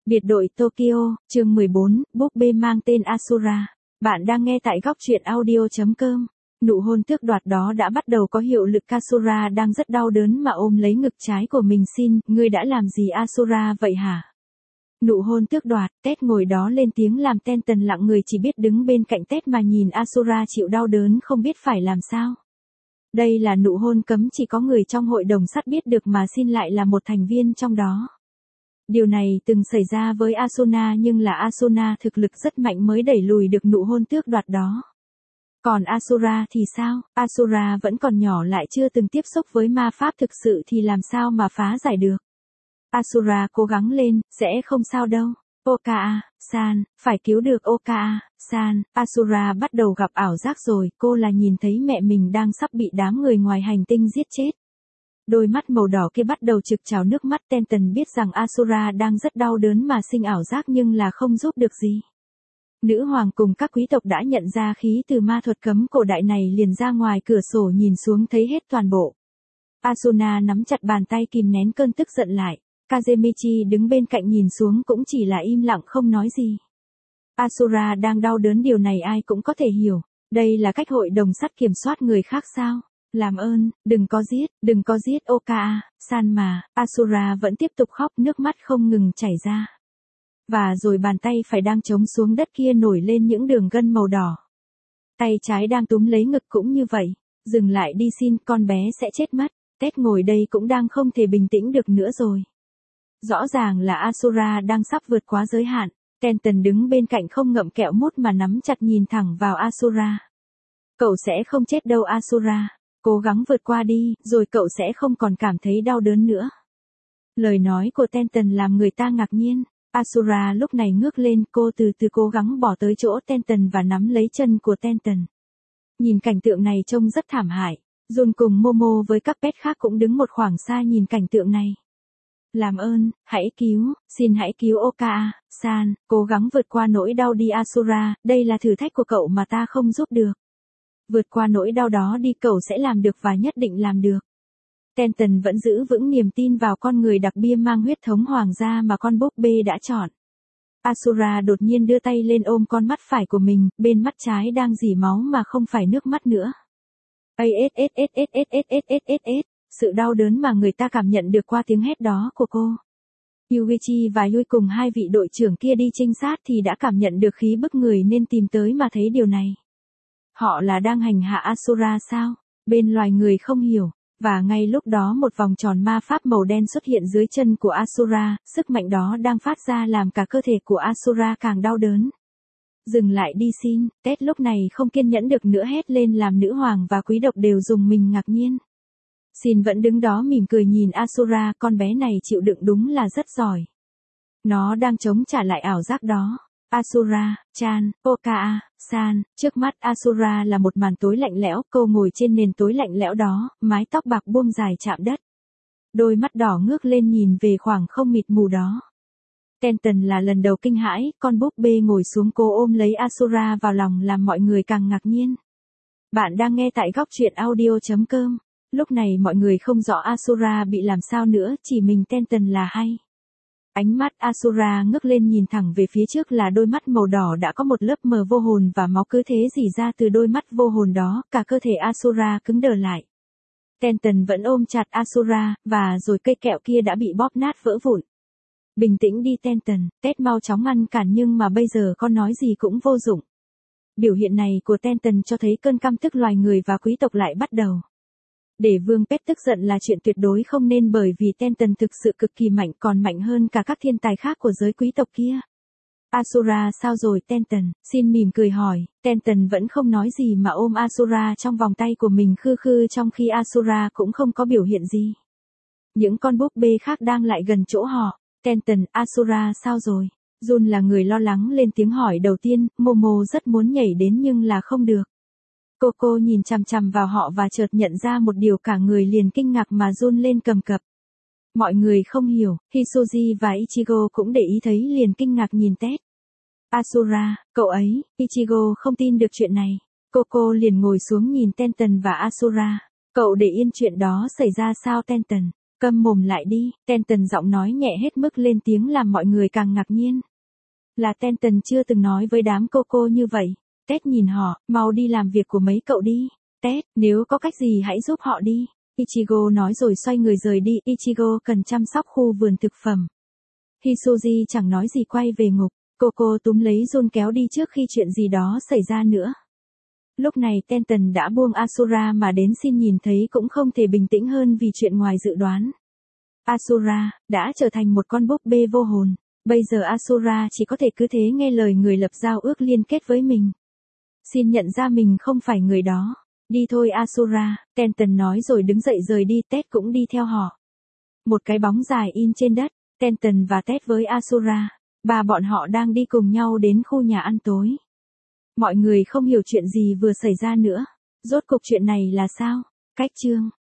Biệt đội Tokyo, chương 14, búp bê mang tên Asura. Bạn đang nghe tại góc truyện audio.com. Nụ hôn tước đoạt đó đã bắt đầu có hiệu lực. Asura đang rất đau đớn mà ôm lấy ngực trái của mình. Xin, ngươi đã làm gì Asura vậy hả? Nụ hôn tước đoạt, Ted ngồi đó lên tiếng làm Tenton lặng người chỉ biết đứng bên cạnh Ted mà nhìn Asura chịu đau đớn không biết phải làm sao. Đây là nụ hôn cấm chỉ có người trong hội đồng sắt biết được mà Xin lại là một thành viên trong đó. Điều này từng xảy ra với Asuna nhưng là Asuna thực lực rất mạnh mới đẩy lùi được nụ hôn tước đoạt đó. Còn Asura thì sao? Asura vẫn còn nhỏ lại chưa từng tiếp xúc với ma pháp thực sự thì làm sao mà phá giải được. Asura cố gắng lên, sẽ không sao đâu. Okaa-san, phải cứu được Okaa-san. Asura bắt đầu gặp ảo giác rồi, cô là nhìn thấy mẹ mình đang sắp bị đám người ngoài hành tinh giết chết. Đôi mắt màu đỏ kia bắt đầu trực trào nước mắt. Tenton biết rằng Asura đang rất đau đớn mà sinh ảo giác nhưng là không giúp được gì. Nữ hoàng cùng các quý tộc đã nhận ra khí từ ma thuật cấm cổ đại này liền ra ngoài cửa sổ nhìn xuống thấy hết toàn bộ. Asuna nắm chặt bàn tay kìm nén cơn tức giận lại. Kazemichi đứng bên cạnh nhìn xuống cũng chỉ là im lặng không nói gì. Asura đang đau đớn điều này ai cũng có thể hiểu. Đây là cách hội đồng sắt kiểm soát người khác sao? Làm ơn, đừng có giết Okaa-san mà. Asura vẫn tiếp tục khóc, nước mắt không ngừng chảy ra. Và rồi bàn tay phải đang chống xuống đất kia nổi lên những đường gân màu đỏ. Tay trái đang túm lấy ngực cũng như vậy. Dừng lại đi Xin, con bé sẽ chết mất. Ted ngồi đây cũng đang không thể bình tĩnh được nữa rồi. Rõ ràng là Asura đang sắp vượt quá giới hạn. Tenton đứng bên cạnh không ngậm kẹo mút mà nắm chặt nhìn thẳng vào Asura. Cậu sẽ không chết đâu Asura. Cố gắng vượt qua đi, rồi cậu sẽ không còn cảm thấy đau đớn nữa. Lời nói của Tenton làm người ta ngạc nhiên. Asura lúc này ngước lên, cô từ từ cố gắng bỏ tới chỗ Tenton và nắm lấy chân của Tenton. Nhìn cảnh tượng này trông rất thảm hại. Jun cùng Momo với các pet khác cũng đứng một khoảng xa nhìn cảnh tượng này. Làm ơn, xin hãy cứu Okaa-san, cố gắng vượt qua nỗi đau đi Asura, đây là thử thách của cậu mà ta không giúp được. Vượt qua nỗi đau đó đi, cậu sẽ làm được và nhất định làm được. Tenton vẫn giữ vững niềm tin vào con người đặc biệt mang huyết thống hoàng gia mà con búp bê đã chọn. Asura đột nhiên đưa tay lên ôm con mắt phải của mình, bên mắt trái đang rỉ máu mà không phải nước mắt nữa. Sự đau đớn mà người ta cảm nhận được qua tiếng hét đó của cô. Yuichi và Yui cùng hai vị đội trưởng kia đi trinh sát thì đã cảm nhận được khí bức người nên tìm tới mà thấy điều này. Họ là đang hành hạ Asura sao? Bên loài người không hiểu. Và ngay lúc đó một vòng tròn ma pháp màu đen xuất hiện dưới chân của Asura, sức mạnh đó đang phát ra làm cả cơ thể của Asura càng đau đớn. Dừng lại đi Xin, Ted lúc này không kiên nhẫn được nữa hét lên làm nữ hoàng và quý tộc đều rùng mình ngạc nhiên. Xin vẫn đứng đó mỉm cười nhìn Asura, con bé này chịu đựng đúng là rất giỏi. Nó đang chống trả lại ảo giác đó. Asura-chan, Okaa-san, trước mắt Asura là một màn tối lạnh lẽo, cô ngồi trên nền tối lạnh lẽo đó, mái tóc bạc buông dài chạm đất. Đôi mắt đỏ ngước lên nhìn về khoảng không mịt mù đó. Tenton là lần đầu kinh hãi, con búp bê ngồi xuống cô ôm lấy Asura vào lòng làm mọi người càng ngạc nhiên. Bạn đang nghe tại góc truyện audio.com. Lúc này mọi người không rõ Asura bị làm sao nữa, chỉ mình Tenton là hay. Ánh mắt Asura ngước lên nhìn thẳng về phía trước là đôi mắt màu đỏ đã có một lớp mờ vô hồn và máu cứ thế rỉ ra từ đôi mắt vô hồn đó, cả cơ thể Asura cứng đờ lại. Tenton vẫn ôm chặt Asura, và rồi cây kẹo kia đã bị bóp nát vỡ vụn. Bình tĩnh đi Tenton, Ted mau chóng ngăn cản nhưng mà bây giờ con nói gì cũng vô dụng. Biểu hiện này của Tenton cho thấy cơn căm tức loài người và quý tộc lại bắt đầu. Để Vương Pet tức giận là chuyện tuyệt đối không nên bởi vì Tenton thực sự cực kỳ mạnh còn mạnh hơn cả các thiên tài khác của giới quý tộc kia. Asura sao rồi Tenton, Xin mỉm cười hỏi, Tenton vẫn không nói gì mà ôm Asura trong vòng tay của mình khư khư trong khi Asura cũng không có biểu hiện gì. Những con búp bê khác đang lại gần chỗ họ, Tenton, Asura sao rồi? Jun là người lo lắng lên tiếng hỏi đầu tiên, Momo rất muốn nhảy đến nhưng là không được. Cô nhìn chằm chằm vào họ và chợt nhận ra một điều cả người liền kinh ngạc mà run lên cầm cập. Mọi người không hiểu, Hisoji và Ichigo cũng để ý thấy liền kinh ngạc nhìn Ted. Asura, cậu ấy, Ichigo không tin được chuyện này. Cô liền ngồi xuống nhìn Tenton và Asura. Cậu để yên chuyện đó xảy ra sao Tenton? Câm mồm lại đi, Tenton giọng nói nhẹ hết mức lên tiếng làm mọi người càng ngạc nhiên. Là Tenton chưa từng nói với đám cô như vậy. Ted nhìn họ, mau đi làm việc của mấy cậu đi. Ted, nếu có cách gì hãy giúp họ đi. Ichigo nói rồi xoay người rời đi. Ichigo cần chăm sóc khu vườn thực phẩm. Hisoji chẳng nói gì quay về ngục. Cô túm lấy Jun kéo đi trước khi chuyện gì đó xảy ra nữa. Lúc này Tenton đã buông Asura mà đến xin nhìn thấy cũng không thể bình tĩnh hơn vì chuyện ngoài dự đoán. Asura đã trở thành một con búp bê vô hồn. Bây giờ Asura chỉ có thể cứ thế nghe lời người lập giao ước liên kết với mình. Xin nhận ra mình không phải người đó. Đi thôi Asura, Tenton nói rồi đứng dậy rời đi. Ted cũng đi theo họ. Một cái bóng dài in trên đất, Tenton và Ted với Asura. Ba bọn họ đang đi cùng nhau đến khu nhà ăn tối. Mọi người không hiểu chuyện gì vừa xảy ra nữa. Rốt cuộc chuyện này là sao? Cách chương